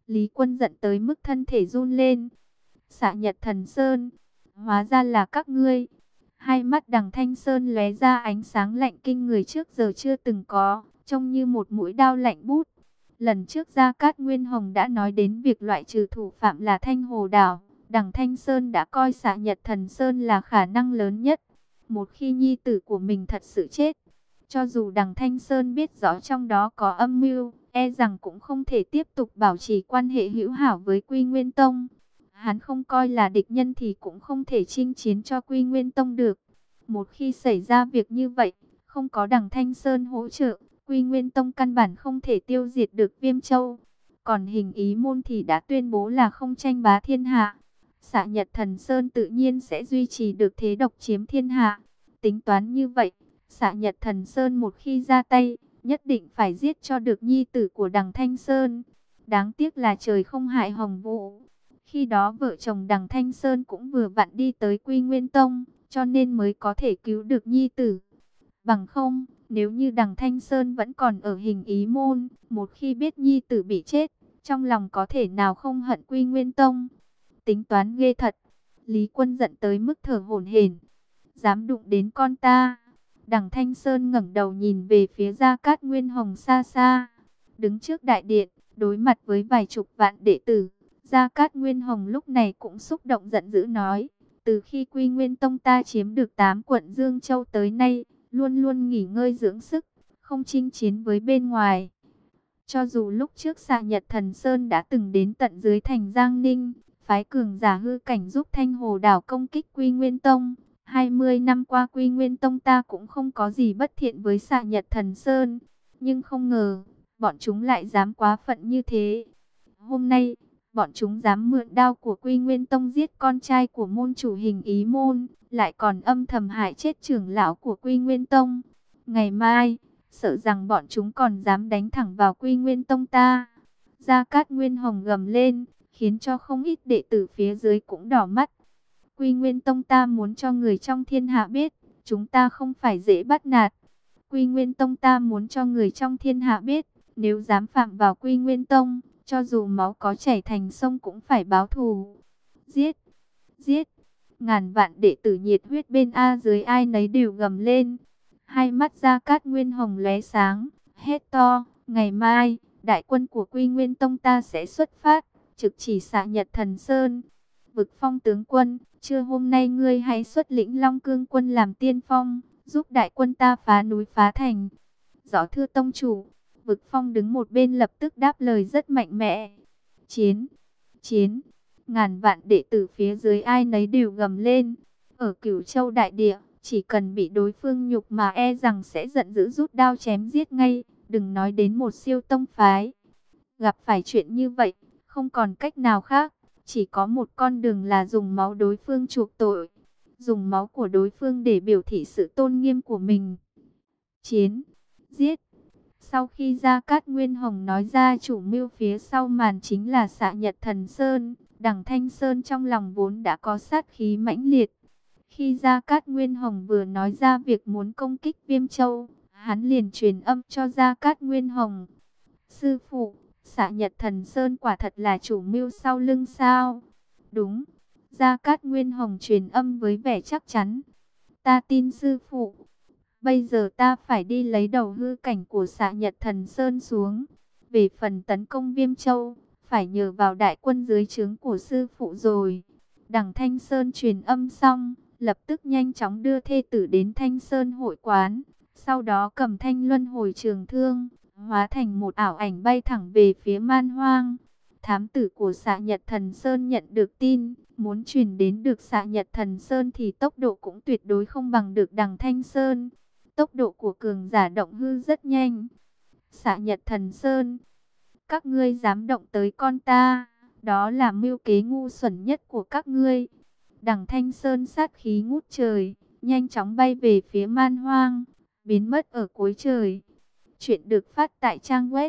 Lý Quân giận tới mức thân thể run lên. Xạ Nhật Thần Sơn, hóa ra là các ngươi. Hai mắt Đằng Thanh Sơn lóe ra ánh sáng lạnh kinh người trước giờ chưa từng có, trông như một mũi đao lạnh bút. Lần trước Gia Cát Nguyên Hồng đã nói đến việc loại trừ thủ phạm là Thanh Hồ Đảo. Đằng Thanh Sơn đã coi Xạ Nhật Thần Sơn là khả năng lớn nhất. Một khi nhi tử của mình thật sự chết, cho dù Đằng Thanh Sơn biết rõ trong đó có âm mưu, e rằng cũng không thể tiếp tục bảo trì quan hệ hữu hảo với Quy Nguyên Tông. Hắn không coi là địch nhân thì cũng không thể chinh chiến cho Quy Nguyên Tông được. Một khi xảy ra việc như vậy, không có Đằng Thanh Sơn hỗ trợ, Quy Nguyên Tông căn bản không thể tiêu diệt được Viêm Châu. Còn Hình Ý Môn thì đã tuyên bố là không tranh bá thiên hạ. Xạ Nhật Thần Sơn tự nhiên sẽ duy trì được thế độc chiếm thiên hạ. Tính toán như vậy, Xạ Nhật Thần Sơn một khi ra tay, nhất định phải giết cho được nhi tử của Đằng Thanh Sơn. Đáng tiếc là trời không hại Hồng Vũ. Khi đó vợ chồng Đằng Thanh Sơn cũng vừa vặn đi tới Quy Nguyên Tông, cho nên mới có thể cứu được nhi tử. Bằng không, nếu như Đằng Thanh Sơn vẫn còn ở Hình Ý Môn, một khi biết nhi tử bị chết, trong lòng có thể nào không hận Quy Nguyên Tông. Tính toán ghê thật. Lý Quân giận tới mức thở hổn hển. Dám đụng đến con ta. Đằng Thanh Sơn ngẩng đầu nhìn về phía Gia Cát Nguyên Hồng xa xa. Đứng trước đại điện, đối mặt với vài chục vạn đệ tử, Gia Cát Nguyên Hồng lúc này cũng xúc động giận dữ nói. Từ khi Quy Nguyên Tông ta chiếm được 8 quận Dương Châu tới nay, luôn luôn nghỉ ngơi dưỡng sức, không chinh chiến với bên ngoài. Cho dù lúc trước Xạ Nhật Thần Sơn đã từng đến tận dưới thành Giang Ninh, phái cường giả hư cảnh giúp Thanh Hồ Đảo công kích Quy Nguyên Tông. 20 năm qua Quy Nguyên Tông ta cũng không có gì bất thiện với Xạ Nhật Thần Sơn. Nhưng không ngờ, bọn chúng lại dám quá phận như thế. Hôm nay, bọn chúng dám mượn đao của Quy Nguyên Tông giết con trai của môn chủ Hình Ý Môn, lại còn âm thầm hại chết trưởng lão của Quy Nguyên Tông. Ngày mai, sợ rằng bọn chúng còn dám đánh thẳng vào Quy Nguyên Tông ta. Gia Cát Nguyên Hồng gầm lên, khiến cho không ít đệ tử phía dưới cũng đỏ mắt. Quy Nguyên Tông ta muốn cho người trong thiên hạ biết, chúng ta không phải dễ bắt nạt. Quy Nguyên Tông ta muốn cho người trong thiên hạ biết, nếu dám phạm vào Quy Nguyên Tông, cho dù máu có chảy thành sông cũng phải báo thù. Giết! Giết! Ngàn vạn đệ tử nhiệt huyết bên A dưới ai nấy đều gầm lên. Hai mắt Gia Cát Nguyên Hồng lóe sáng, hét to, ngày mai, đại quân của Quy Nguyên Tông ta sẽ xuất phát, trực chỉ Xạ Nhật Thần Sơn. Vực Phong tướng quân, trưa hôm nay ngươi hãy xuất lĩnh Long Cương quân làm tiên phong, giúp đại quân ta phá núi phá thành. Rõ thưa tông chủ, Vực Phong đứng một bên lập tức đáp lời rất mạnh mẽ. Chiến! Chiến! Ngàn vạn đệ tử phía dưới ai nấy đều gầm lên. Ở Cửu Châu đại địa, chỉ cần bị đối phương nhục mà e rằng sẽ giận dữ rút đao chém giết ngay, đừng nói đến một siêu tông phái. Gặp phải chuyện như vậy, không còn cách nào khác, chỉ có một con đường là dùng máu đối phương chuộc tội, dùng máu của đối phương để biểu thị sự tôn nghiêm của mình. Chiến! Giết! Sau khi Gia Cát Nguyên Hồng nói ra chủ mưu phía sau màn chính là Xạ Nhật Thần Sơn, Đằng Thanh Sơn trong lòng vốn đã có sát khí mãnh liệt. Khi Gia Cát Nguyên Hồng vừa nói ra việc muốn công kích Viêm Châu, hắn liền truyền âm cho Gia Cát Nguyên Hồng. Sư phụ, Xạ Nhật Thần Sơn quả thật là chủ mưu sau lưng sao? Đúng. Gia Cát Nguyên Hồng truyền âm với vẻ chắc chắn. Ta tin sư phụ. Bây giờ ta phải đi lấy đầu hư cảnh của Xạ Nhật Thần Sơn xuống. Về phần tấn công Viêm Châu, phải nhờ vào đại quân dưới trướng của sư phụ rồi. Đằng Thanh Sơn truyền âm xong, lập tức nhanh chóng đưa thê tử đến Thanh Sơn hội quán. Sau đó cầm thanh luân hồi trường thương, hóa thành một ảo ảnh bay thẳng về phía Man Hoang. Thám tử của Xạ Nhật Thần Sơn nhận được tin, muốn truyền đến được Xạ Nhật Thần Sơn thì tốc độ cũng tuyệt đối không bằng được Đằng Thanh Sơn. Tốc độ của cường giả động hư rất nhanh. Xạ Nhật Thần Sơn, các ngươi dám động tới con ta, đó là mưu kế ngu xuẩn nhất của các ngươi. Đằng Thanh Sơn sát khí ngút trời, nhanh chóng bay về phía Man Hoang, biến mất ở cuối trời. Chuyện được phát tại trang web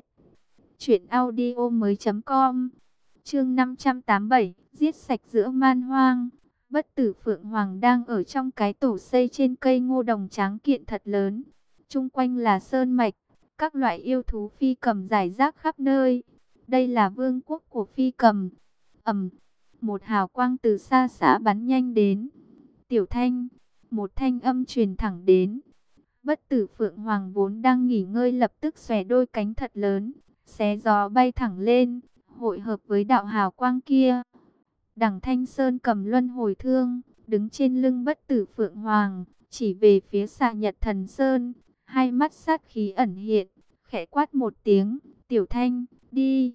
truyệnaudiomoi.com. Chương 587, giết sạch giữa Man Hoang. Bất Tử Phượng Hoàng đang ở trong cái tổ xây trên cây ngô đồng tráng kiện thật lớn. Chung quanh là sơn mạch, các loại yêu thú phi cầm rải rác khắp nơi. Đây là vương quốc của phi cầm. Ầm, một hào quang từ xa xả bắn nhanh đến. Tiểu Thanh, một thanh âm truyền thẳng đến. Bất tử Phượng Hoàng vốn đang nghỉ ngơi lập tức xòe đôi cánh thật lớn, xé gió bay thẳng lên, hội hợp với đạo hào quang kia. Đằng Thanh Sơn cầm luân hồi thương, đứng trên lưng bất tử Phượng Hoàng, chỉ về phía Xạ Nhật Thần Sơn, hai mắt sát khí ẩn hiện, khẽ quát một tiếng, Tiểu Thanh, đi.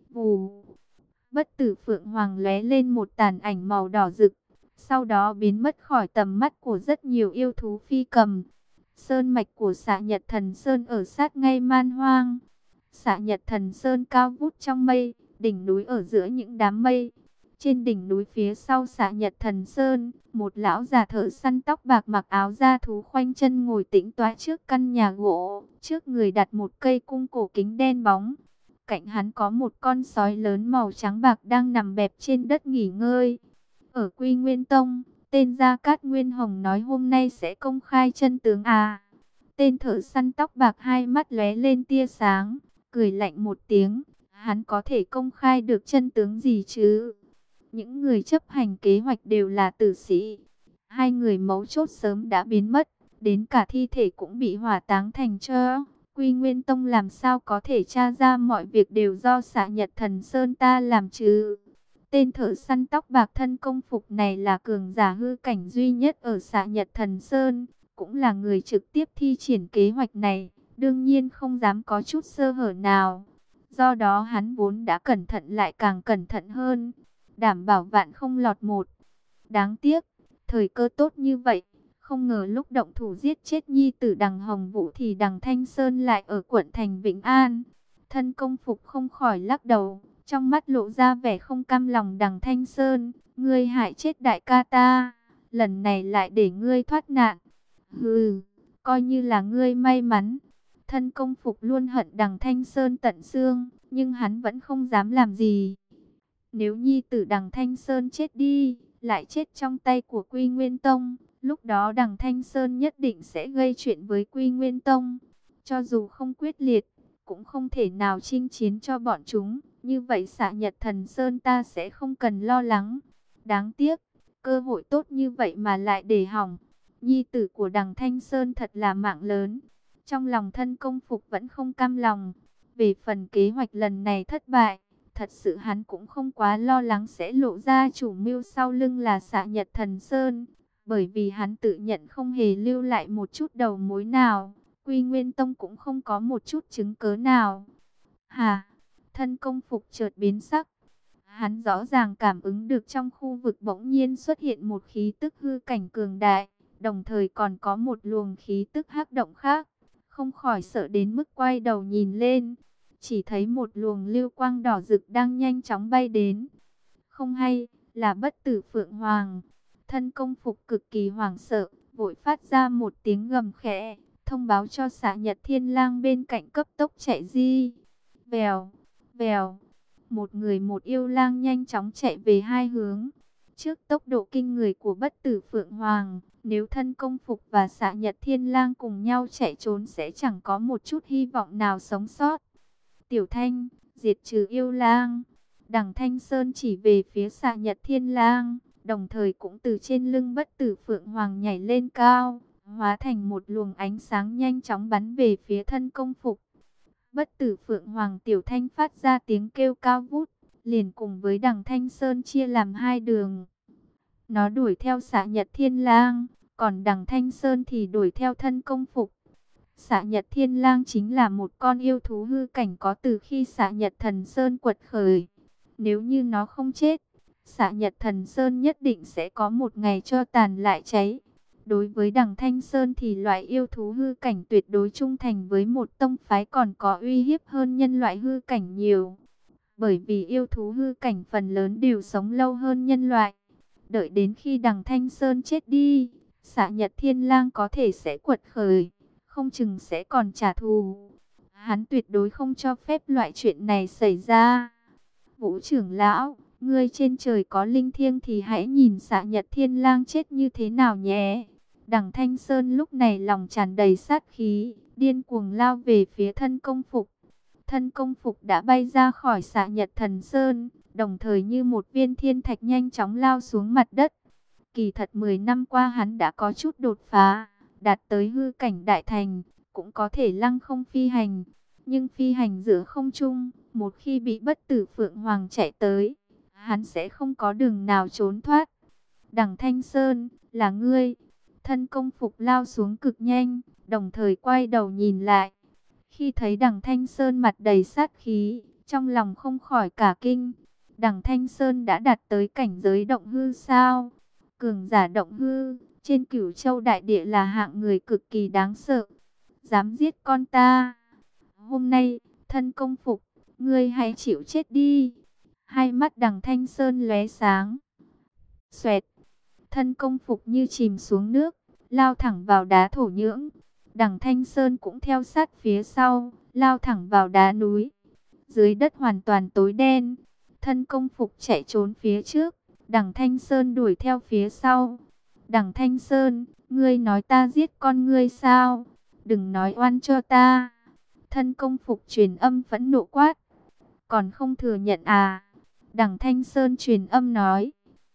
Vù, bất tử Phượng Hoàng lóe lên một tàn ảnh màu đỏ rực, sau đó biến mất khỏi tầm mắt của rất nhiều yêu thú phi cầm. Sơn mạch của Xạ Nhật Thần Sơn ở sát ngay Man Hoang. Xạ Nhật Thần Sơn cao vút trong mây, đỉnh núi ở giữa những đám mây. Trên đỉnh núi phía sau Xạ Nhật Thần Sơn, một lão già thợ săn tóc bạc mặc áo da thú khoanh chân ngồi tĩnh tọa trước căn nhà gỗ, trước người đặt một cây cung cổ kính đen bóng. Cạnh hắn có một con sói lớn màu trắng bạc đang nằm bẹp trên đất nghỉ ngơi. Ở Quy Nguyên Tông, tên Gia Cát Nguyên Hồng nói hôm nay sẽ công khai chân tướng à. Tên thợ săn tóc bạc hai mắt lóe lên tia sáng, cười lạnh một tiếng. Hắn có thể công khai được chân tướng gì chứ? Những người chấp hành kế hoạch đều là tử sĩ. Hai người mấu chốt sớm đã biến mất, đến cả thi thể cũng bị hỏa táng thành tro. Quy Nguyên Tông làm sao có thể tra ra mọi việc đều do Xạ Nhật Thần Sơn ta làm chứ? Tên thợ săn tóc bạc thân công phục này là cường giả hư cảnh duy nhất ở Xạ Nhật Thần Sơn, cũng là người trực tiếp thi triển kế hoạch này, đương nhiên không dám có chút sơ hở nào. Do đó hắn vốn đã cẩn thận lại càng cẩn thận hơn, đảm bảo vạn không lọt một. Đáng tiếc, thời cơ tốt như vậy, không ngờ lúc động thủ giết chết nhi tử Đằng Hồng Vũ thì Đằng Thanh Sơn lại ở quận thành Vĩnh An. Thân công phục không khỏi lắc đầu, trong mắt lộ ra vẻ không cam lòng. Đằng Thanh Sơn, ngươi hại chết đại ca ta, lần này lại để ngươi thoát nạn. Hừ, coi như là ngươi may mắn. Thân công phục luôn hận Đằng Thanh Sơn tận xương, nhưng hắn vẫn không dám làm gì. Nếu nhi tử Đằng Thanh Sơn chết đi, lại chết trong tay của Quy Nguyên Tông, lúc đó Đằng Thanh Sơn nhất định sẽ gây chuyện với Quy Nguyên Tông. Cho dù không quyết liệt, cũng không thể nào chinh chiến cho bọn chúng. Như vậy Xạ Nhật Thần Sơn ta sẽ không cần lo lắng. Đáng tiếc, cơ hội tốt như vậy mà lại để hỏng. Nhi tử của Đằng Thanh Sơn thật là mạng lớn. Trong lòng thân công phục vẫn không cam lòng. Về phần kế hoạch lần này thất bại, thật sự hắn cũng không quá lo lắng sẽ lộ ra chủ mưu sau lưng là Xạ Nhật Thần Sơn. Bởi vì hắn tự nhận không hề lưu lại một chút đầu mối nào. Quy Nguyên Tông cũng không có một chút chứng cớ nào. Hà, thân công phục chợt biến sắc. Hắn rõ ràng cảm ứng được trong khu vực bỗng nhiên xuất hiện một khí tức hư cảnh cường đại, đồng thời còn có một luồng khí tức hắc động khác. Không khỏi sợ đến mức quay đầu nhìn lên, chỉ thấy một luồng lưu quang đỏ rực đang nhanh chóng bay đến. Không hay, là bất tử Phượng Hoàng. Thân công phục cực kỳ hoảng sợ, vội phát ra một tiếng gầm khẽ, thông báo cho Xạ Nhật Thiên Lang bên cạnh cấp tốc chạy di. Vèo, vèo, một người một yêu lang nhanh chóng chạy về hai hướng. Trước tốc độ kinh người của bất tử Phượng Hoàng, nếu thân công phục và Xạ Nhật Thiên Lang cùng nhau chạy trốn sẽ chẳng có một chút hy vọng nào sống sót. Tiểu Thanh, diệt trừ yêu lang. Đằng Thanh Sơn chỉ về phía Xạ Nhật Thiên Lang, đồng thời cũng từ trên lưng bất tử Phượng Hoàng nhảy lên cao, hóa thành một luồng ánh sáng nhanh chóng bắn về phía thân công phục. Bất tử Phượng Hoàng Tiểu Thanh phát ra tiếng kêu cao vút, liền cùng với Đằng Thanh Sơn chia làm hai đường. Nó đuổi theo Xạ Nhật Thiên Lang, còn Đằng Thanh Sơn thì đuổi theo thân công phục. Xạ Nhật Thiên Lang chính là một con yêu thú hư cảnh có từ khi Xạ Nhật Thần Sơn quật khởi. Nếu như nó không chết, Xạ Nhật Thần Sơn nhất định sẽ có một ngày cho tàn lại cháy. Đối với Đằng Thanh Sơn thì loại yêu thú hư cảnh tuyệt đối trung thành với một tông phái còn có uy hiếp hơn nhân loại hư cảnh nhiều. Bởi vì yêu thú hư cảnh phần lớn đều sống lâu hơn nhân loại. Đợi đến khi Đằng Thanh Sơn chết đi, Xạ Nhật Thiên Lang có thể sẽ quật khởi, không chừng sẽ còn trả thù. Hắn tuyệt đối không cho phép loại chuyện này xảy ra. Vũ trưởng lão, ngươi trên trời có linh thiêng thì hãy nhìn Xạ Nhật Thiên Lang chết như thế nào nhé. Đằng Thanh Sơn lúc này lòng tràn đầy sát khí, điên cuồng lao về phía thân công phục. thân công phục đã bay ra khỏi Xạ Nhật Thần Sơn, đồng thời như một viên thiên thạch nhanh chóng lao xuống mặt đất. Kỳ thật 10 năm qua hắn đã có chút đột phá, đạt tới hư cảnh đại thành, cũng có thể lăng không phi hành. Nhưng phi hành giữa không trung, một khi bị bất tử Phượng Hoàng chạy tới, hắn sẽ không có đường nào trốn thoát. Đằng Thanh Sơn, là ngươi. Thân công phục lao xuống cực nhanh, đồng thời quay đầu nhìn lại. Khi thấy đằng Thanh Sơn mặt đầy sát khí, trong lòng không khỏi cả kinh. Đằng Thanh Sơn đã đạt tới cảnh giới động hư sao? Cường giả động hư, trên Cửu Châu đại địa là hạng người cực kỳ đáng sợ. Dám giết con ta. Hôm nay, thân công phục, ngươi hãy chịu chết đi. Hai mắt đằng Thanh Sơn lóe sáng. Xoẹt, thân công phục như chìm xuống nước, lao thẳng vào đá thổ nhưỡng. Đằng Thanh Sơn cũng theo sát phía sau, lao thẳng vào đá núi. Dưới đất hoàn toàn tối đen, thân công phục chạy trốn phía trước, đằng Thanh Sơn đuổi theo phía sau. Đằng Thanh Sơn, ngươi nói ta giết con ngươi sao? Đừng nói oan cho ta. Thân công phục truyền âm phẫn nộ quát. Còn không thừa nhận à? Đằng Thanh Sơn truyền âm nói.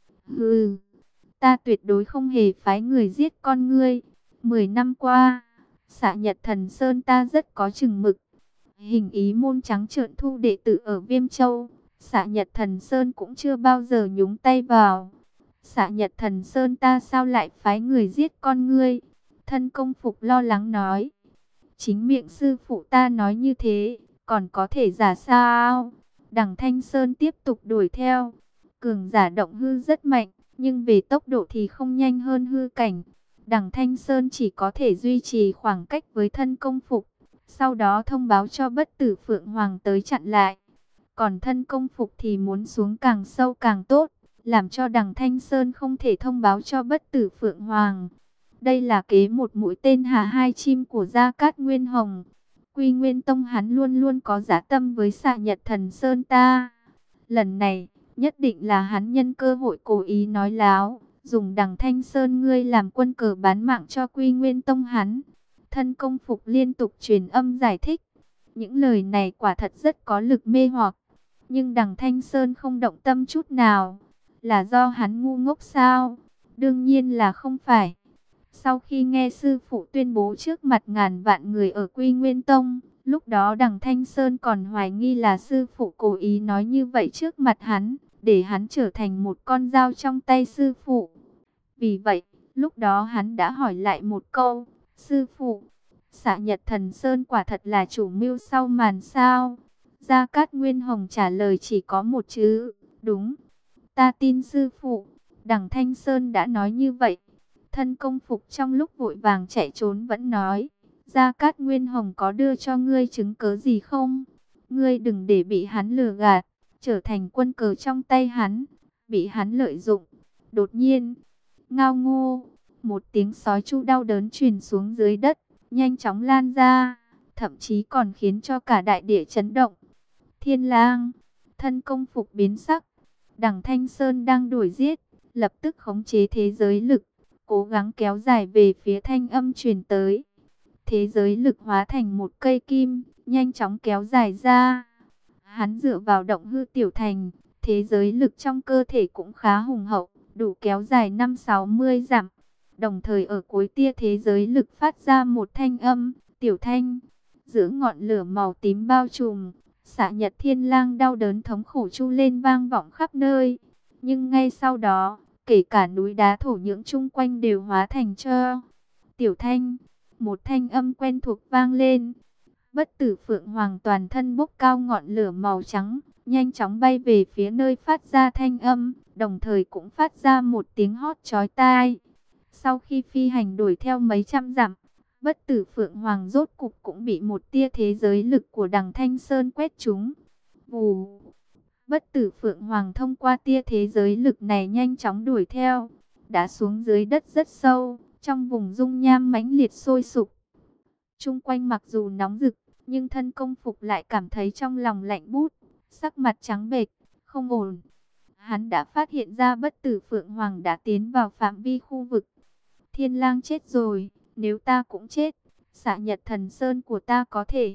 Hừ, ta tuyệt đối không hề phái người giết con ngươi. 10 năm qua, Xạ Nhật Thần Sơn ta rất có chừng mực. Hình ý môn trắng trợn thu đệ tử ở Viêm Châu, Xạ Nhật Thần Sơn cũng chưa bao giờ nhúng tay vào. Xạ Nhật Thần Sơn ta sao lại phái người giết con ngươi? Thân công phục lo lắng nói. Chính miệng sư phụ ta nói như thế, còn có thể giả sao? Đằng Thanh Sơn tiếp tục đuổi theo. Cường giả động hư rất mạnh, nhưng về tốc độ thì không nhanh hơn hư cảnh. Đằng Thanh Sơn chỉ có thể duy trì khoảng cách với thân công phục, sau đó thông báo cho bất tử Phượng Hoàng tới chặn lại. Còn thân công phục thì muốn xuống càng sâu càng tốt, làm cho đằng Thanh Sơn không thể thông báo cho bất tử Phượng Hoàng. Đây là kế một mũi tên hạ hai chim của Gia Cát Nguyên Hồng. Quy Nguyên Tông hắn luôn luôn có dã tâm với Xạ Nhật Thần Sơn ta. Lần này, nhất định là hắn nhân cơ hội cố ý nói láo, dùng đằng Thanh Sơn ngươi làm quân cờ bán mạng cho Quy Nguyên Tông hắn. Thân công phục liên tục truyền âm giải thích. Những lời này quả thật rất có lực mê hoặc. Nhưng đằng Thanh Sơn không động tâm chút nào. Là do hắn ngu ngốc sao? Đương nhiên là không phải. Sau khi nghe sư phụ tuyên bố trước mặt ngàn vạn người ở Quy Nguyên Tông, lúc đó đằng Thanh Sơn còn hoài nghi là sư phụ cố ý nói như vậy trước mặt hắn, để hắn trở thành một con dao trong tay sư phụ. Vì vậy, lúc đó hắn đã hỏi lại một câu, sư phụ, Xạ Nhật Thần Sơn quả thật là chủ mưu sau màn sao? Gia Cát Nguyên Hồng trả lời chỉ có một chữ, đúng. Ta tin sư phụ. Đằng Thanh Sơn đã nói như vậy. Thân công phục trong lúc vội vàng chạy trốn vẫn nói, Gia Cát Nguyên Hồng có đưa cho ngươi chứng cớ gì không? Ngươi đừng để bị hắn lừa gạt, trở thành quân cờ trong tay hắn, bị hắn lợi dụng. Đột nhiên, ngao ngô, một tiếng sói chu đau đớn truyền xuống dưới đất, nhanh chóng lan ra, thậm chí còn khiến cho cả đại địa chấn động. Thiên Lang, thân công phục biến sắc, đằng Thanh Sơn đang đuổi giết, lập tức khống chế thế giới lực, cố gắng kéo dài về phía thanh âm truyền tới. Thế giới lực hóa thành một cây kim, nhanh chóng kéo dài ra. Hắn dựa vào động hư tiểu thành, thế giới lực trong cơ thể cũng khá hùng hậu, đủ kéo dài 5-60 dặm. Đồng thời ở cuối tia thế giới lực phát ra một thanh âm, tiểu thanh, giữa ngọn lửa màu tím bao trùm. Xạ Nhật Thiên Lang đau đớn thống khổ chu lên vang vọng khắp nơi. Nhưng ngay sau đó, kể cả núi đá thổ nhưỡng chung quanh đều hóa thành tro. Tiểu thanh, một thanh âm quen thuộc vang lên. Bất tử Phượng Hoàng toàn thân bốc cao ngọn lửa màu trắng, nhanh chóng bay về phía nơi phát ra thanh âm, đồng thời cũng phát ra một tiếng hót chói tai. Sau khi phi hành đuổi theo mấy trăm dặm, bất tử Phượng Hoàng rốt cục cũng bị một tia thế giới lực của đằng Thanh Sơn quét trúng. Vù! Bất tử Phượng Hoàng thông qua tia thế giới lực này nhanh chóng đuổi theo, đã xuống dưới đất rất sâu, trong vùng dung nham mãnh liệt sôi sục. Chung quanh mặc dù nóng rực, nhưng thân công phục lại cảm thấy trong lòng lạnh bút, sắc mặt trắng bệch, không ổn. Hắn đã phát hiện ra bất tử Phượng Hoàng đã tiến vào phạm vi khu vực. Thiên Lang chết rồi, nếu ta cũng chết, Xạ Nhật Thần Sơn của ta có thể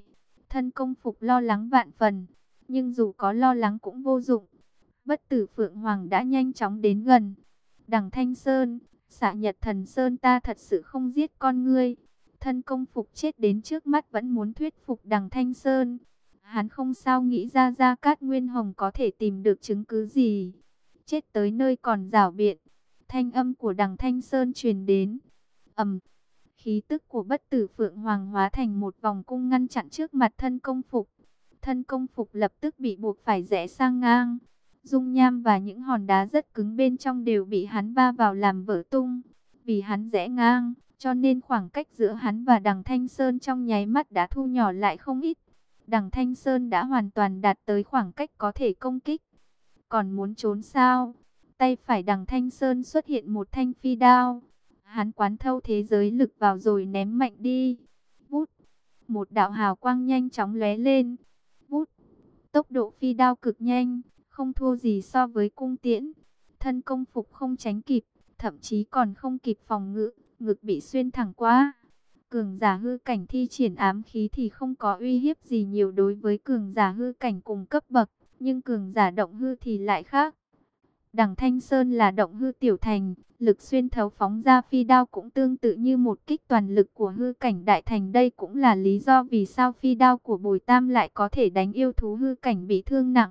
Thân Công Phục lo lắng vạn phần, nhưng dù có lo lắng cũng vô dụng. Bất Tử Phượng Hoàng đã nhanh chóng đến gần. Đằng Thanh Sơn, Xạ Nhật Thần Sơn, ta thật sự không giết con ngươi. Thân Công Phục chết đến trước mắt vẫn muốn thuyết phục Đằng Thanh Sơn. Hắn không sao nghĩ ra Gia Cát Nguyên Hồng có thể tìm được chứng cứ gì. Chết tới nơi còn giảo biện. Thanh âm của Đằng Thanh Sơn truyền đến. Khí tức của Bất Tử Phượng Hoàng hóa thành một vòng cung ngăn chặn trước mặt Thân Công Phục. Thân Công Phục lập tức bị buộc phải rẽ sang ngang. Dung nham và những hòn đá rất cứng bên trong đều bị hắn va vào làm vỡ tung. Vì hắn rẽ ngang, cho nên khoảng cách giữa hắn và Đằng Thanh Sơn trong nháy mắt đã thu nhỏ lại không ít. Đằng Thanh Sơn đã hoàn toàn đạt tới khoảng cách có thể công kích. Còn muốn trốn sao? Tay phải Đằng Thanh Sơn xuất hiện một thanh phi đao. Hắn quán thâu thế giới lực vào rồi ném mạnh đi. Vút, một đạo hào quang nhanh chóng lóe lên. Vút, tốc độ phi đao cực nhanh, không thua gì so với cung tiễn. Thân Công Phục không tránh kịp, thậm chí còn không kịp phòng ngự, ngực bị xuyên thẳng qua. Cường giả hư cảnh thi triển ám khí thì không có uy hiếp gì nhiều đối với cường giả hư cảnh cùng cấp bậc, nhưng cường giả động hư thì lại khác. Đằng Thanh Sơn là động hư tiểu thành, lực xuyên thấu phóng ra phi đao cũng tương tự như một kích toàn lực của hư cảnh đại thành. Đây cũng là lý do vì sao phi đao của Bồi Tam lại có thể đánh yêu thú hư cảnh bị thương nặng.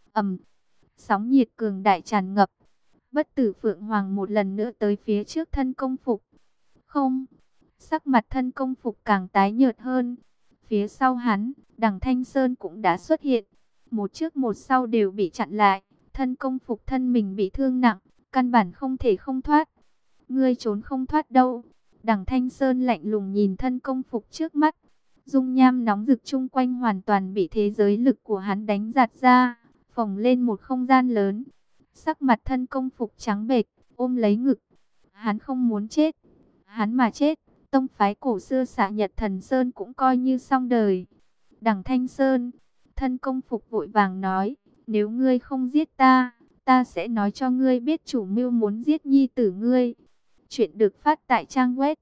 Sóng nhiệt cường đại tràn ngập. Bất Tử Phượng Hoàng một lần nữa tới phía trước Thân Công Phục. Không, sắc mặt Thân Công Phục càng tái nhợt hơn. Phía sau hắn, Đằng Thanh Sơn cũng đã xuất hiện. Một trước một sau đều bị chặn lại. Thân Công Phục thân mình bị thương nặng, căn bản không thể không thoát. Ngươi trốn không thoát đâu. Đằng Thanh Sơn lạnh lùng nhìn Thân Công Phục trước mắt. Dung nham nóng rực chung quanh hoàn toàn bị thế giới lực của hắn đánh giạt ra, phồng lên một không gian lớn. Sắc mặt Thân Công Phục trắng bệch, ôm lấy ngực. Hắn không muốn chết. Hắn mà chết, tông phái cổ xưa Xạ Nhật Thần Sơn cũng coi như xong đời. Đằng Thanh Sơn, Thân Công Phục vội vàng nói, nếu ngươi không giết ta, ta sẽ nói cho ngươi biết chủ mưu muốn giết nhi tử ngươi. Chuyện được phát tại trang web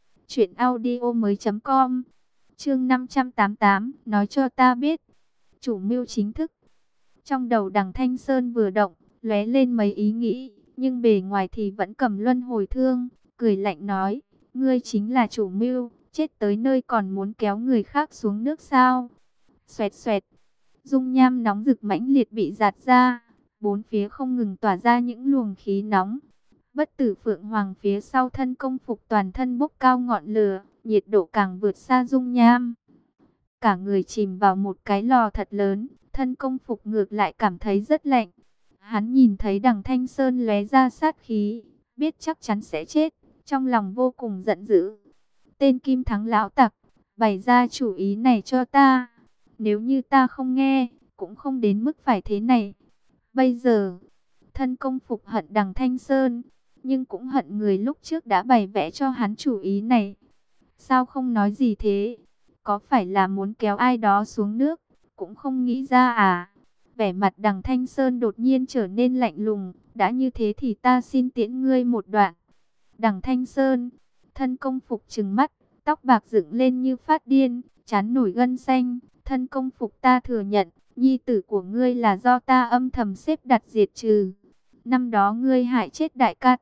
truyệnaudiomoi.com. Chương 588, nói cho ta biết. Chủ mưu chính thức. Trong đầu Đằng Thanh Sơn vừa động, lóe lên mấy ý nghĩ, nhưng bề ngoài thì vẫn cầm luân hồi thương, cười lạnh nói, ngươi chính là chủ mưu, chết tới nơi còn muốn kéo người khác xuống nước sao? Xoẹt xoẹt. Dung nham nóng rực mãnh liệt bị giạt ra, bốn phía không ngừng tỏa ra những luồng khí nóng. Bất Tử Phượng Hoàng phía sau Thân Công Phục toàn thân bốc cao ngọn lửa, nhiệt độ càng vượt xa dung nham. Cả người chìm vào một cái lò thật lớn, Thân Công Phục ngược lại cảm thấy rất lạnh. Hắn nhìn thấy Đằng Thanh Sơn lóe ra sát khí, biết chắc chắn sẽ chết, trong lòng vô cùng giận dữ. Tên Kim Thắng lão tặc, bày ra chủ ý này cho ta. Nếu như ta không nghe, cũng không đến mức phải thế này. Bây giờ, Thân Công Phục hận Đằng Thanh Sơn, nhưng cũng hận người lúc trước đã bày vẽ cho hắn chủ ý này. Sao không nói gì thế? Có phải là muốn kéo ai đó xuống nước? Cũng không nghĩ ra à? Vẻ mặt Đằng Thanh Sơn đột nhiên trở nên lạnh lùng. Đã như thế thì ta xin tiễn ngươi một đoạn. Đằng Thanh Sơn, Thân Công Phục trừng mắt, tóc bạc dựng lên như phát điên, trán nổi gân xanh. Thân Công Phục, ta thừa nhận, nhi tử của ngươi là do ta âm thầm xếp đặt diệt trừ. Năm đó ngươi hại chết đại ca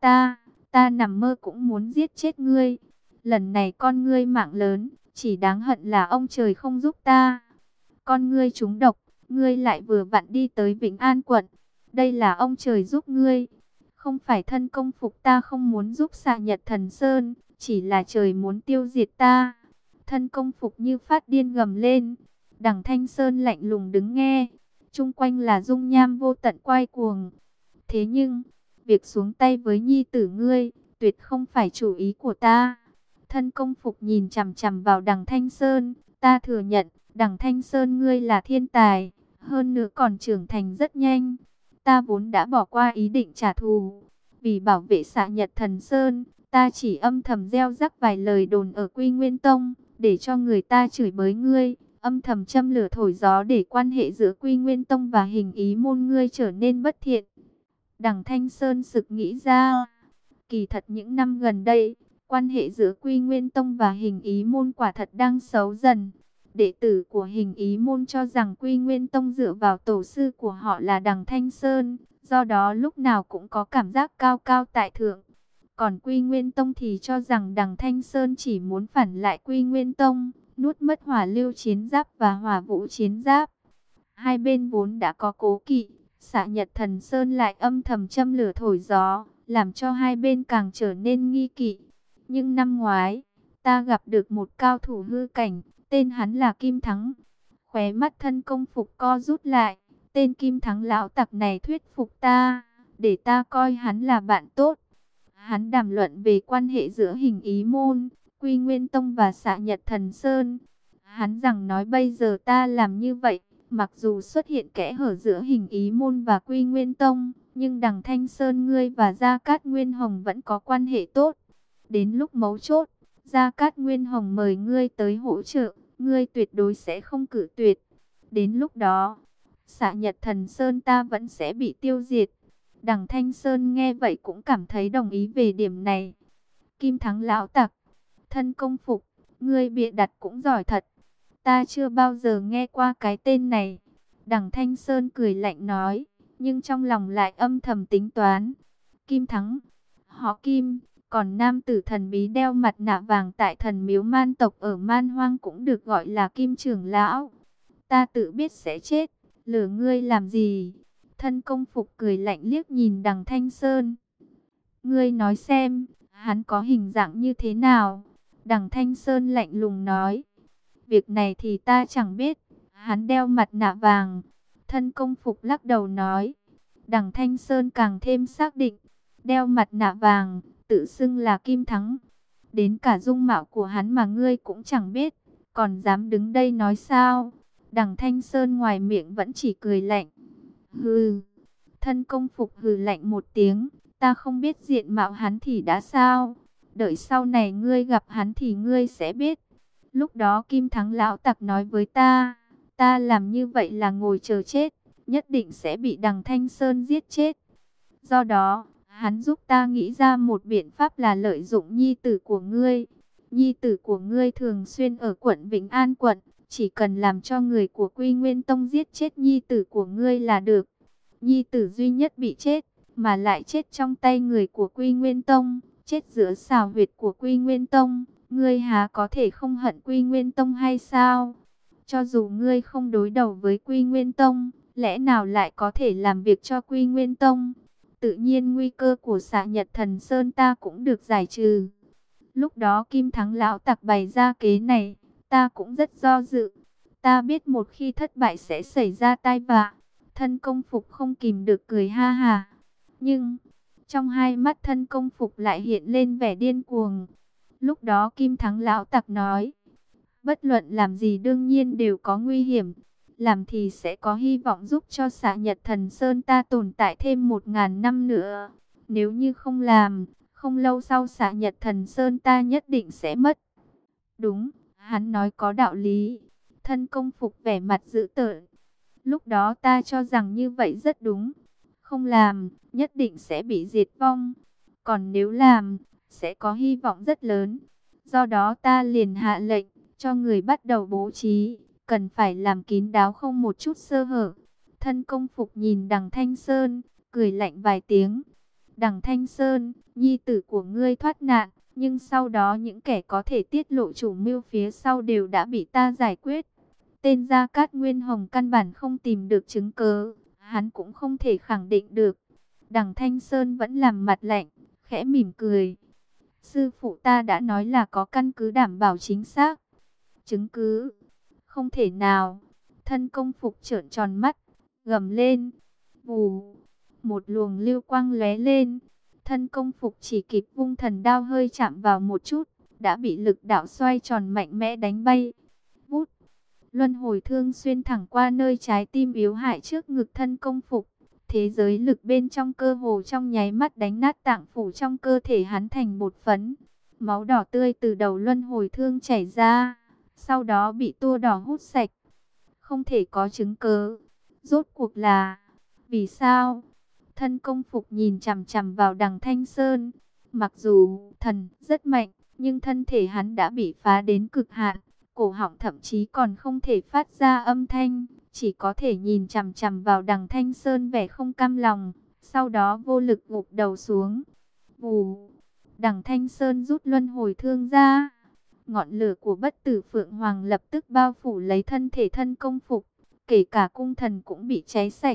ta nằm mơ cũng muốn giết chết ngươi. Lần này con ngươi mạng lớn, chỉ đáng hận là ông trời không giúp ta. Con ngươi trúng độc, ngươi lại vừa vặn đi tới Vĩnh An quận. Đây là ông trời giúp ngươi. Không phải Thân Công Phục ta không muốn giúp Xạ Nhật Thần Sơn, chỉ là trời muốn tiêu diệt ta. Thân Công Phục như phát điên gầm lên. Đằng Thanh Sơn lạnh lùng đứng nghe, chung quanh là dung nham vô tận quay cuồng. Thế nhưng, việc xuống tay với nhi tử ngươi, tuyệt không phải chủ ý của ta. Thân Công Phục nhìn chằm chằm vào Đằng Thanh Sơn, ta thừa nhận, Đằng Thanh Sơn ngươi là thiên tài, hơn nữa còn trưởng thành rất nhanh. Ta vốn đã bỏ qua ý định trả thù, vì bảo vệ Xạ Nhật Thần Sơn, ta chỉ âm thầm gieo rắc vài lời đồn ở Quy Nguyên Tông, để cho người ta chửi bới ngươi. Âm thầm châm lửa thổi gió để quan hệ giữa Quy Nguyên Tông và Hình Ý Môn ngươi trở nên bất thiện. Đằng Thanh Sơn sực nghĩ ra, kỳ thật những năm gần đây, quan hệ giữa Quy Nguyên Tông và Hình Ý Môn quả thật đang xấu dần. Đệ tử của Hình Ý môn cho rằng Quy Nguyên Tông dựa vào tổ sư của họ là Đằng Thanh Sơn, do đó lúc nào cũng có cảm giác cao cao tại thượng. Còn Quy Nguyên Tông thì cho rằng Đằng Thanh Sơn chỉ muốn phản lại Quy Nguyên Tông, nuốt mất Hỏa Lưu Chiến Giáp và Hỏa Vũ Chiến Giáp. Hai bên vốn đã có cố kỵ, Xạ Nhật Thần Sơn lại âm thầm châm lửa thổi gió, làm cho hai bên càng trở nên nghi kỵ. Nhưng năm ngoái, ta gặp được một cao thủ hư cảnh, tên hắn là Kim Thắng. Khóe mắt Thân Công Phục co rút lại, tên Kim Thắng lão tặc này thuyết phục ta, để ta coi hắn là bạn tốt. Hắn đàm luận về quan hệ giữa Hình Ý môn, Quy Nguyên Tông và Xạ Nhật Thần Sơn. Hắn rằng nói bây giờ ta làm như vậy, mặc dù xuất hiện kẽ hở giữa Hình Ý môn và Quy Nguyên Tông, nhưng Đằng Thanh Sơn ngươi và Gia Cát Nguyên Hồng vẫn có quan hệ tốt. Đến lúc mấu chốt, Gia Cát Nguyên Hồng mời ngươi tới hỗ trợ, ngươi tuyệt đối sẽ không cự tuyệt. Đến lúc đó, Xạ Nhật Thần Sơn ta vẫn sẽ bị tiêu diệt. Đằng Thanh Sơn nghe vậy cũng cảm thấy đồng ý về điểm này. Kim Thắng lão tặc, Thân Công Phục, ngươi bịa đặt cũng giỏi thật. Ta chưa bao giờ nghe qua cái tên này. Đằng Thanh Sơn cười lạnh nói, nhưng trong lòng lại âm thầm tính toán. Kim Thắng, họ Kim, còn nam tử thần bí đeo mặt nạ vàng tại thần miếu man tộc ở man hoang cũng được gọi là Kim trưởng lão. Ta tự biết sẽ chết, lừa ngươi làm gì? Thân Công Phục cười lạnh liếc nhìn Đằng Thanh Sơn. Ngươi nói xem, hắn có hình dạng như thế nào? Đằng Thanh Sơn lạnh lùng nói. Việc này thì ta chẳng biết, hắn đeo mặt nạ vàng. Thân Công Phục lắc đầu nói. Đằng Thanh Sơn càng thêm xác định, đeo mặt nạ vàng, tự xưng là Kim Thắng. Đến cả dung mạo của hắn mà ngươi cũng chẳng biết, còn dám đứng đây nói sao? Đằng Thanh Sơn ngoài miệng vẫn chỉ cười lạnh. Hừ. Thân Công Phục hừ lạnh một tiếng, ta không biết diện mạo hắn thì đã sao? Đợi sau này ngươi gặp hắn thì ngươi sẽ biết. Lúc đó Kim Thắng lão tặc nói với ta làm như vậy là ngồi chờ chết, nhất định sẽ bị Đằng Thanh Sơn giết chết. Do đó, hắn giúp ta nghĩ ra một biện pháp là lợi dụng nhi tử của ngươi. Nhi tử của ngươi thường xuyên ở quận Vĩnh An quận, chỉ cần làm cho người của Quy Nguyên Tông giết chết nhi tử của ngươi là được. Nhi tử duy nhất bị chết, mà lại chết trong tay người của Quy Nguyên Tông, chết giữa xào huyệt của Quy Nguyên Tông. Ngươi há có thể không hận Quy Nguyên Tông hay sao? Cho dù ngươi không đối đầu với Quy Nguyên Tông, lẽ nào lại có thể làm việc cho Quy Nguyên Tông? Tự nhiên nguy cơ của Xạ Nhật Thần Sơn ta cũng được giải trừ. Lúc đó Kim Thắng lão tặc bày ra kế này, ta cũng rất do dự. Ta biết một khi thất bại sẽ xảy ra tai vạ. Thân Công Phục không kìm được cười ha ha. Nhưng, trong hai mắt Thân Công Phục lại hiện lên vẻ điên cuồng. Lúc đó Kim Thắng lão tặc nói, bất luận làm gì đương nhiên đều có nguy hiểm. Làm thì sẽ có hy vọng giúp cho Xạ Nhật Thần Sơn ta tồn tại thêm 1000 năm nữa. Nếu như không làm, không lâu sau Xạ Nhật Thần Sơn ta nhất định sẽ mất. Đúng, hắn nói có đạo lý. Thân Công Phục vẻ mặt dữ tợn. Lúc đó ta cho rằng như vậy rất đúng. Không làm, nhất định sẽ bị diệt vong. Còn nếu làm, sẽ có hy vọng rất lớn. Do đó ta liền hạ lệnh cho người bắt đầu bố trí, cần phải làm kín đáo không một chút sơ hở. Thân Công Phục nhìn Đằng Thanh Sơn, cười lạnh vài tiếng. Đằng Thanh Sơn, nhi tử của ngươi thoát nạn, nhưng sau đó những kẻ có thể tiết lộ chủ mưu phía sau đều đã bị ta giải quyết. Tên Gia Cát Nguyên Hồng căn bản không tìm được chứng cớ, hắn cũng không thể khẳng định được. Đằng Thanh Sơn vẫn làm mặt lạnh, khẽ mỉm cười. Sư phụ ta đã nói là có căn cứ đảm bảo chính xác. Chứng cứ? Không thể nào. Thân Công Phục trợn tròn mắt, gầm lên. Vù, một luồng lưu quang lóe lên. Thân Công Phục chỉ kịp vung thần đao hơi chạm vào một chút, đã bị lực đạo xoay tròn mạnh mẽ đánh bay. Vút, luân hồi thương xuyên thẳng qua nơi trái tim yếu hại trước ngực Thân Công Phục. Thế giới lực bên trong cơ hồ trong nháy mắt đánh nát tạng phủ trong cơ thể hắn thành bột phấn. Máu đỏ tươi từ đầu luân hồi thương chảy ra, sau đó bị tua đỏ hút sạch. Không thể có chứng cớ. Rốt cuộc là vì sao? Thân Công Phục nhìn chằm chằm vào Đằng Thanh Sơn. Mặc dù thần rất mạnh, nhưng thân thể hắn đã bị phá đến cực hạn, cổ họng thậm chí còn không thể phát ra âm thanh, chỉ có thể nhìn chằm chằm vào Đằng Thanh Sơn vẻ không cam lòng, sau đó vô lực gục đầu xuống. Vù, Đằng Thanh Sơn rút luân hồi thương ra. Ngọn lửa của Bất Tử Phượng Hoàng lập tức bao phủ lấy thân thể thân công phục, kể cả cung thần cũng bị cháy sạch.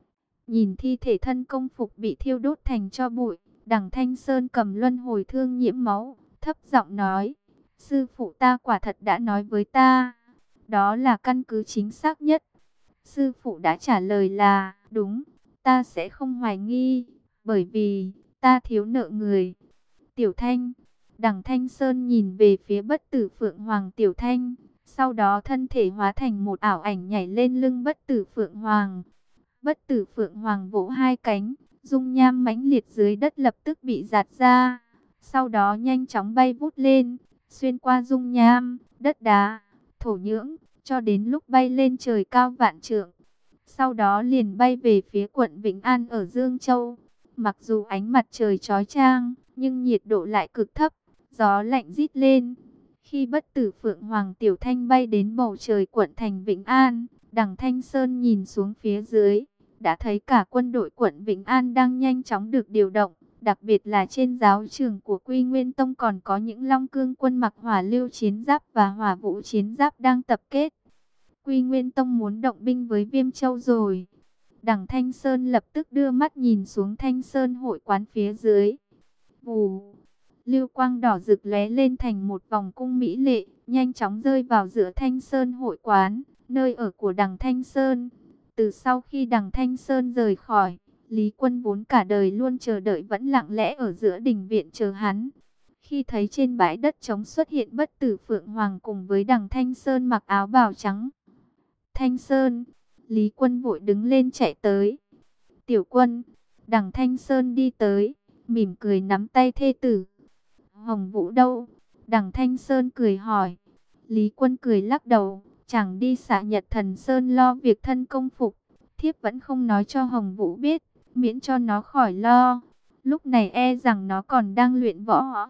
Nhìn thi thể thân công phục bị thiêu đốt thành tro bụi, Đằng Thanh Sơn cầm luân hồi thương nhiễm máu, thấp giọng nói: sư phụ ta quả thật đã nói với ta, đó là căn cứ chính xác nhất. Sư phụ đã trả lời là đúng, ta sẽ không hoài nghi, bởi vì ta thiếu nợ người. Tiểu Thanh. Đằng Thanh Sơn nhìn về phía Bất Tử Phượng Hoàng. Tiểu Thanh, sau đó thân thể hóa thành một ảo ảnh nhảy lên lưng Bất Tử Phượng Hoàng. Bất Tử Phượng Hoàng vỗ hai cánh, dung nham mãnh liệt dưới đất lập tức bị giạt ra, sau đó nhanh chóng bay vút lên, xuyên qua dung nham, đất đá, thổ nhưỡng, cho đến lúc bay lên trời cao vạn trượng. Sau đó liền bay về phía quận Vĩnh An ở Dương Châu. Mặc dù ánh mặt trời chói chang, nhưng nhiệt độ lại cực thấp, gió lạnh rít lên. Khi Bất Tử Phượng Hoàng Tiểu Thanh bay đến bầu trời quận thành Vĩnh An, Đằng Thanh Sơn nhìn xuống phía dưới, đã thấy cả quân đội quận Vĩnh An đang nhanh chóng được điều động. Đặc biệt là trên giáo trường của Quy Nguyên Tông còn có những Long Cương quân mặc hỏa lưu chiến giáp và hỏa vũ chiến giáp đang tập kết. Quy Nguyên Tông muốn động binh với Viêm Châu rồi. Đằng Thanh Sơn lập tức đưa mắt nhìn xuống Thanh Sơn hội quán phía dưới. Vù, lưu quang đỏ rực lóe lên thành một vòng cung mỹ lệ, nhanh chóng rơi vào giữa Thanh Sơn hội quán, nơi ở của Đằng Thanh Sơn. Từ sau khi Đằng Thanh Sơn rời khỏi, Lý Quân vốn cả đời luôn chờ đợi vẫn lặng lẽ ở giữa đình viện chờ hắn. Khi thấy trên bãi đất trống xuất hiện Bất Tử Phượng Hoàng cùng với Đằng Thanh Sơn mặc áo bào trắng. Thanh Sơn, Lý Quân vội đứng lên chạy tới. Tiểu Quân. Đằng Thanh Sơn đi tới, mỉm cười nắm tay thê tử. Hồng Vũ đâu? Đằng Thanh Sơn cười hỏi. Lý Quân cười lắc đầu, chẳng đi Xạ Nhật Thần Sơn lo việc thân công phục. Thiếp vẫn không nói cho Hồng Vũ biết, miễn cho nó khỏi lo. Lúc này e rằng nó còn đang luyện võ.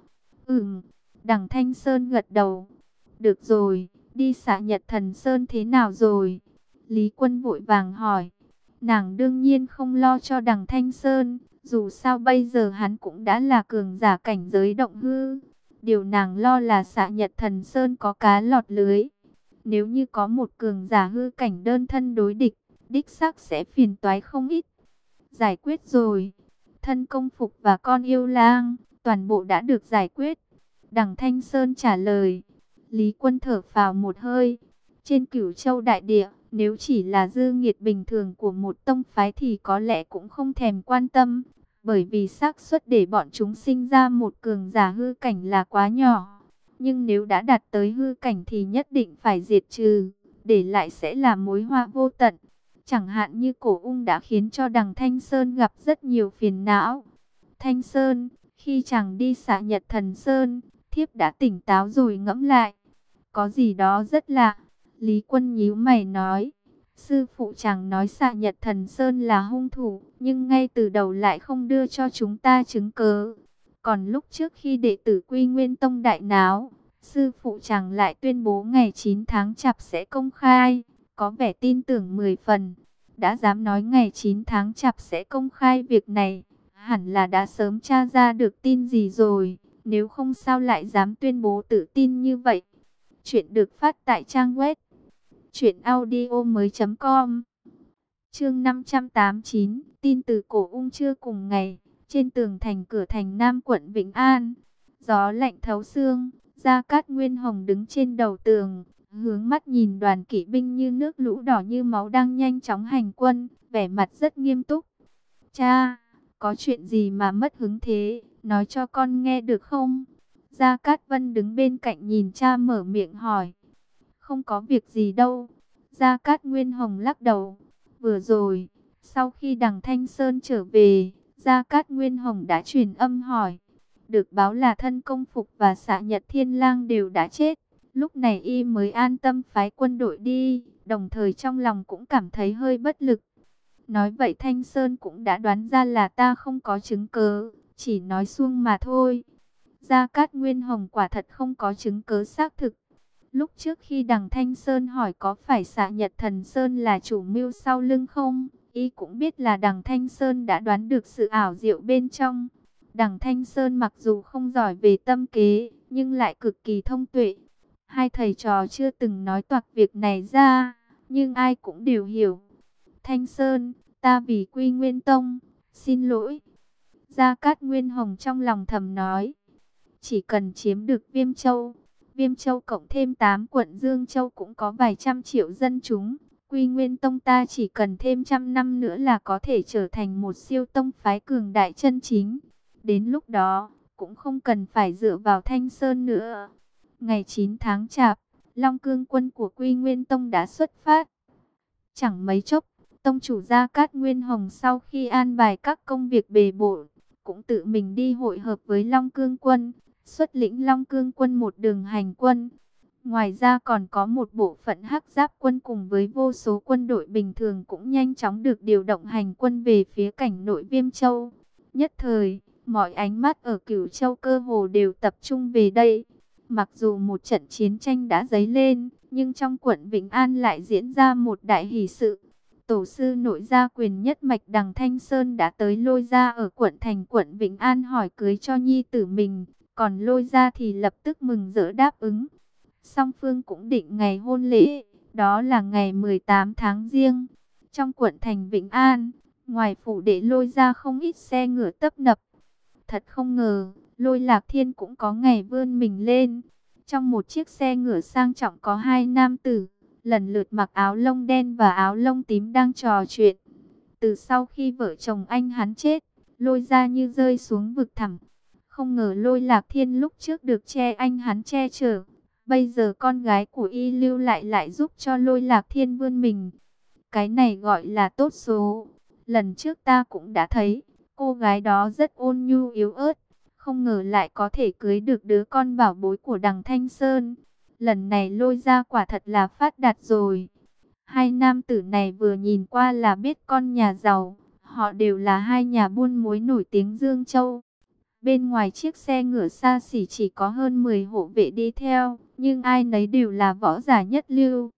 Đằng Thanh Sơn gật đầu. Được rồi, đi Xạ Nhật Thần Sơn thế nào rồi? Lý Quân vội vàng hỏi. Nàng đương nhiên không lo cho Đằng Thanh Sơn, dù sao bây giờ hắn cũng đã là cường giả cảnh giới động hư. Điều nàng lo là Xạ Nhật Thần Sơn có cá lọt lưới. Nếu như có một cường giả hư cảnh đơn thân đối địch, đích xác sẽ phiền toái không ít. Giải quyết rồi. Thân công phục và con yêu lang, toàn bộ đã được giải quyết. Đằng Thanh Sơn trả lời. Lý Quân thở phào một hơi. Trên Cửu Châu đại địa, nếu chỉ là dư nghiệt bình thường của một tông phái thì có lẽ cũng không thèm quan tâm. Bởi vì xác suất để bọn chúng sinh ra một cường giả hư cảnh là quá nhỏ. Nhưng nếu đã đạt tới hư cảnh thì nhất định phải diệt trừ, để lại sẽ là mối họa vô tận. Chẳng hạn như Cổ Ung đã khiến cho Đằng Thanh Sơn gặp rất nhiều phiền não. Thanh Sơn, khi chàng đi Xạ Nhật Thần Sơn, thiếp đã tỉnh táo rồi ngẫm lại. Có gì đó rất lạ. Lý Quân nhíu mày nói. Sư phụ chàng nói Xạ Nhật Thần Sơn là hung thủ, nhưng ngay từ đầu lại không đưa cho chúng ta chứng cớ. Còn lúc trước khi đệ tử Quy Nguyên Tông đại náo, sư phụ chàng lại tuyên bố ngày 9 tháng Chạp sẽ công khai, có vẻ tin tưởng 10 phần. Đã dám nói ngày 9 tháng Chạp sẽ công khai việc này, hẳn là đã sớm tra ra được tin gì rồi, nếu không sao lại dám tuyên bố tự tin như vậy. Chuyện được phát tại trang web truyệnaudiomoi.com. Chương 589, tin từ Cổ Ung. Trưa cùng ngày, trên tường thành cửa thành Nam quận Vĩnh An, gió lạnh thấu xương, Gia Cát Nguyên Hồng đứng trên đầu tường, hướng mắt nhìn đoàn kỵ binh như nước lũ đỏ như máu đang nhanh chóng hành quân, vẻ mặt rất nghiêm túc. Cha, có chuyện gì mà mất hứng thế, nói cho con nghe được không? Gia Cát Vân đứng bên cạnh nhìn cha mở miệng hỏi. Không có việc gì đâu. Gia Cát Nguyên Hồng lắc đầu. Vừa rồi, sau khi Đằng Thanh Sơn trở về, Gia Cát Nguyên Hồng đã truyền âm hỏi. Được báo là thân công phục và Xạ Nhật Thiên Lang đều đã chết. Lúc này y mới an tâm phái quân đội đi, đồng thời trong lòng cũng cảm thấy hơi bất lực. Nói vậy Thanh Sơn cũng đã đoán ra là ta không có chứng cớ, chỉ nói suông mà thôi. Gia Cát Nguyên Hồng quả thật không có chứng cớ xác thực. Lúc trước khi Đằng Thanh Sơn hỏi có phải Xạ Nhật Thần Sơn là chủ mưu sau lưng không, y cũng biết là Đằng Thanh Sơn đã đoán được sự ảo diệu bên trong. Đằng Thanh Sơn mặc dù không giỏi về tâm kế, nhưng lại cực kỳ thông tuệ. Hai thầy trò chưa từng nói toạc việc này ra, nhưng ai cũng đều hiểu. Thanh Sơn, ta vì Quy Nguyên Tông, xin lỗi. Gia Cát Nguyên Hồng trong lòng thầm nói, chỉ cần chiếm được Viêm Châu cộng thêm 8 quận Dương Châu cũng có vài trăm triệu dân chúng. Quy Nguyên Tông ta chỉ cần thêm 100 năm nữa là có thể trở thành một siêu tông phái cường đại chân chính. Đến lúc đó, cũng không cần phải dựa vào Thanh Sơn nữa. Ngày 9 tháng Chạp, Long Cương quân của Quy Nguyên Tông đã xuất phát. Chẳng mấy chốc, tông chủ Gia Cát Nguyên Hồng sau khi an bài các công việc bề bộn, cũng tự mình đi hội hợp với Long Cương quân, xuất lĩnh Long Cương quân một đường hành quân. Ngoài ra còn có một bộ phận Hắc Giáp quân cùng với vô số quân đội bình thường cũng nhanh chóng được điều động hành quân về phía cảnh nội Viêm Châu. Nhất thời, mọi ánh mắt ở Cửu Châu cơ hồ đều tập trung về đây. Mặc dù một trận chiến tranh đã dấy lên, nhưng trong quận Vĩnh An lại diễn ra một đại hỷ sự. Tổ sư nội gia quyền nhất mạch Đằng Thanh Sơn đã tới Lôi Gia ở quận Vĩnh An hỏi cưới cho nhi tử mình, còn Lôi Gia thì lập tức mừng rỡ đáp ứng. Song phương cũng định ngày hôn lễ, đó là ngày 18 tháng Giêng. Trong quận thành Vĩnh An, ngoài phủ đệ Lôi Gia không ít xe ngựa tấp nập. Thật không ngờ, Lôi Lạc Thiên cũng có ngày vươn mình lên. Trong một chiếc xe ngựa sang trọng có hai nam tử, lần lượt mặc áo lông đen và áo lông tím đang trò chuyện. Từ sau khi vợ chồng anh hắn chết, Lôi Gia như rơi xuống vực thẳm. Không ngờ Lôi Lạc Thiên lúc trước được anh hắn che chở, bây giờ con gái của y lưu lại giúp cho Lôi Lạc Thiên vươn mình. Cái này gọi là tốt số. Lần trước ta cũng đã thấy, cô gái đó rất ôn nhu yếu ớt, không ngờ lại có thể cưới được đứa con bảo bối của Đằng Thanh Sơn. Lần này Lôi Gia quả thật là phát đạt rồi. Hai nam tử này vừa nhìn qua là biết con nhà giàu, họ đều là hai nhà buôn muối nổi tiếng Dương Châu. Bên ngoài chiếc xe ngựa xa xỉ chỉ có hơn 10 hộ vệ đi theo, nhưng ai nấy đều là võ giả nhất lưu.